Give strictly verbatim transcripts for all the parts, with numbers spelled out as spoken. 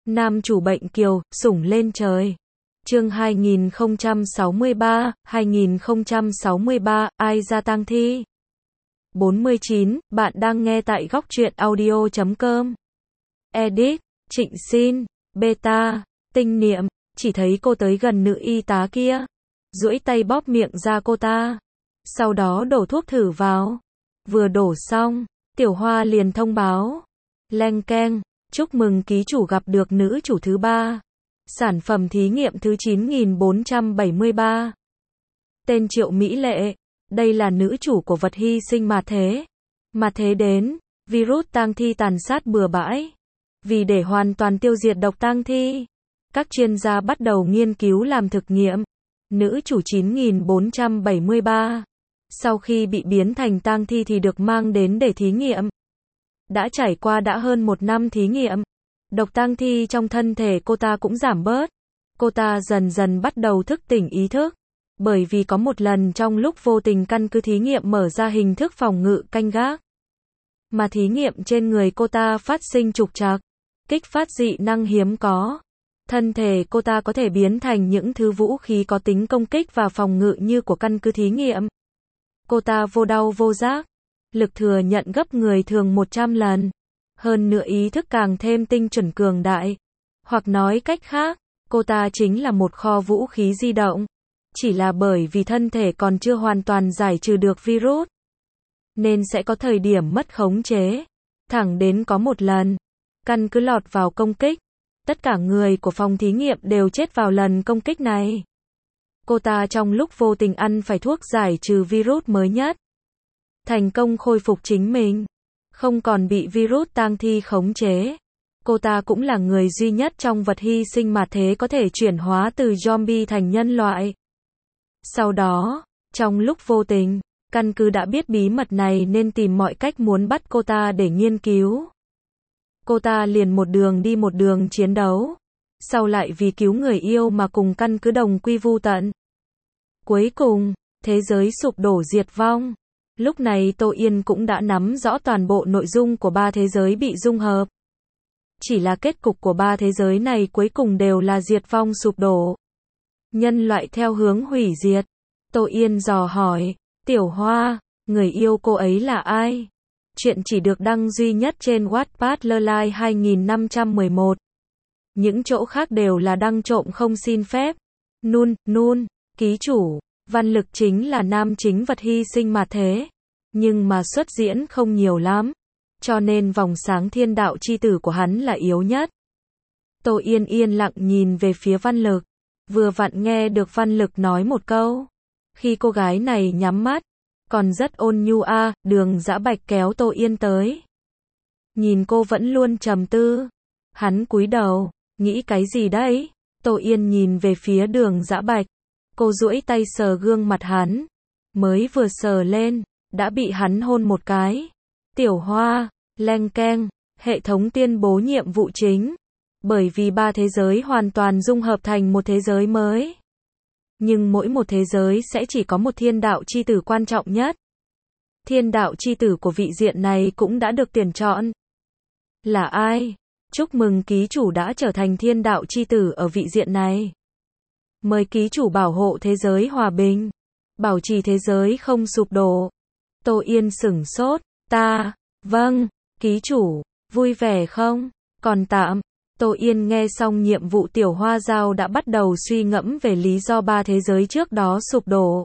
Nam chủ bệnh kiều, sủng lên trời. Chương hai nghìn không trăm sáu mươi ba, hai nghìn không trăm sáu mươi ba, ai ra tang thi? bốn mươi chín, bạn đang nghe tại góc truyện audio chấm com. Edit, Trịnh Xin, Beta, Tinh Niệm, chỉ thấy cô tới gần nữ y tá kia, duỗi tay bóp miệng ra cô ta. Sau đó đổ thuốc thử vào. Vừa đổ xong, Tiểu Hoa liền thông báo. Leng keng, chúc mừng ký chủ gặp được nữ chủ thứ ba. Sản phẩm thí nghiệm thứ chín nghìn bốn trăm bảy mươi ba. Tên Triệu Mỹ Lệ. Đây là nữ chủ của vật hy sinh mà thế. Mà thế đến, virus tang thi tàn sát bừa bãi. Vì để hoàn toàn tiêu diệt độc tang thi, các chuyên gia bắt đầu nghiên cứu làm thực nghiệm. Nữ chủ chín nghìn bốn trăm bảy mươi ba. Sau khi bị biến thành tang thi thì được mang đến để thí nghiệm. Đã trải qua đã hơn một năm thí nghiệm, độc tang thi trong thân thể cô ta cũng giảm bớt. Cô ta dần dần bắt đầu thức tỉnh ý thức. Bởi vì có một lần trong lúc vô tình căn cứ thí nghiệm mở ra hình thức phòng ngự canh gác. Mà thí nghiệm trên người cô ta phát sinh trục trặc, kích phát dị năng hiếm có. Thân thể cô ta có thể biến thành những thứ vũ khí có tính công kích và phòng ngự như của căn cứ thí nghiệm. Cô ta vô đau vô giác, lực thừa nhận gấp người thường một trăm lần. Hơn nữa ý thức càng thêm tinh chuẩn cường đại. Hoặc nói cách khác, cô ta chính là một kho vũ khí di động. Chỉ là bởi vì thân thể còn chưa hoàn toàn giải trừ được virus, nên sẽ có thời điểm mất khống chế. Thẳng đến có một lần, căn cứ lọt vào công kích. Tất cả người của phòng thí nghiệm đều chết vào lần công kích này. Cô ta trong lúc vô tình ăn phải thuốc giải trừ virus mới nhất, thành công khôi phục chính mình, không còn bị virus tang thi khống chế. Cô ta cũng là người duy nhất trong vật hy sinh mà thế có thể chuyển hóa từ zombie thành nhân loại. Sau đó, trong lúc vô tình, căn cứ đã biết bí mật này nên tìm mọi cách muốn bắt cô ta để nghiên cứu. Cô ta liền một đường đi một đường chiến đấu. Sau lại vì cứu người yêu mà cùng căn cứ đồng quy vu tận. Cuối cùng, thế giới sụp đổ diệt vong. Lúc này Tô Yên cũng đã nắm rõ toàn bộ nội dung của ba thế giới bị dung hợp. Chỉ là kết cục của ba thế giới này cuối cùng đều là diệt vong sụp đổ. Nhân loại theo hướng hủy diệt. Tô Yên dò hỏi, Tiểu Hoa, người yêu cô ấy là ai? Chuyện chỉ được đăng duy nhất trên Wattpad Lolai hai nghìn năm trăm mười một. Những chỗ khác đều là đăng trộm không xin phép. Nun, nun, ký chủ, văn lực chính là nam chính vật hy sinh mà thế. Nhưng mà xuất diễn không nhiều lắm. Cho nên vòng sáng thiên đạo chi tử của hắn là yếu nhất. Tô Yên yên lặng nhìn về phía văn lực. Vừa vặn nghe được văn lực nói một câu. Khi cô gái này nhắm mắt, còn rất ôn nhu a, à, Đường Dã Bạch kéo Tô Yên tới. Nhìn cô vẫn luôn trầm tư. Hắn cúi đầu, nghĩ cái gì đấy? Tô Yên nhìn về phía Đường Dã Bạch. Cô duỗi tay sờ gương mặt hắn. Mới vừa sờ lên, đã bị hắn hôn một cái. Tiểu Hoa, leng keng, hệ thống tuyên bố nhiệm vụ chính. Bởi vì ba thế giới hoàn toàn dung hợp thành một thế giới mới. Nhưng mỗi một thế giới sẽ chỉ có một thiên đạo chi tử quan trọng nhất. Thiên đạo chi tử của vị diện này cũng đã được tuyển chọn. Là ai? Chúc mừng ký chủ đã trở thành thiên đạo chi tử ở vị diện này. Mời ký chủ bảo hộ thế giới hòa bình. Bảo trì thế giới không sụp đổ. Tô Yên sửng sốt. Ta, vâng, ký chủ, vui vẻ không? Còn tạm. Tô Yên nghe xong nhiệm vụ Tiểu Hoa giao đã bắt đầu suy ngẫm về lý do ba thế giới trước đó sụp đổ.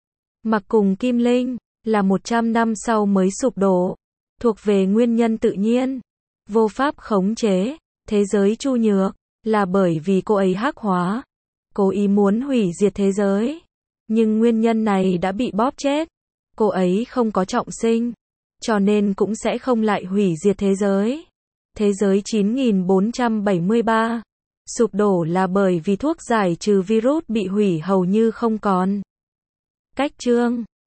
Mặc cùng Kim Linh, là một trăm năm sau mới sụp đổ. Thuộc về nguyên nhân tự nhiên. Vô pháp khống chế. Thế giới Chu Nhược, là bởi vì cô ấy hắc hóa. Cố ý muốn hủy diệt thế giới. Nhưng nguyên nhân này đã bị bóp chết. Cô ấy không có trọng sinh. Cho nên cũng sẽ không lại hủy diệt thế giới. Thế giới chín nghìn bốn trăm bảy mươi ba. Sụp đổ là bởi vì thuốc giải trừ virus bị hủy hầu như không còn. Cách chương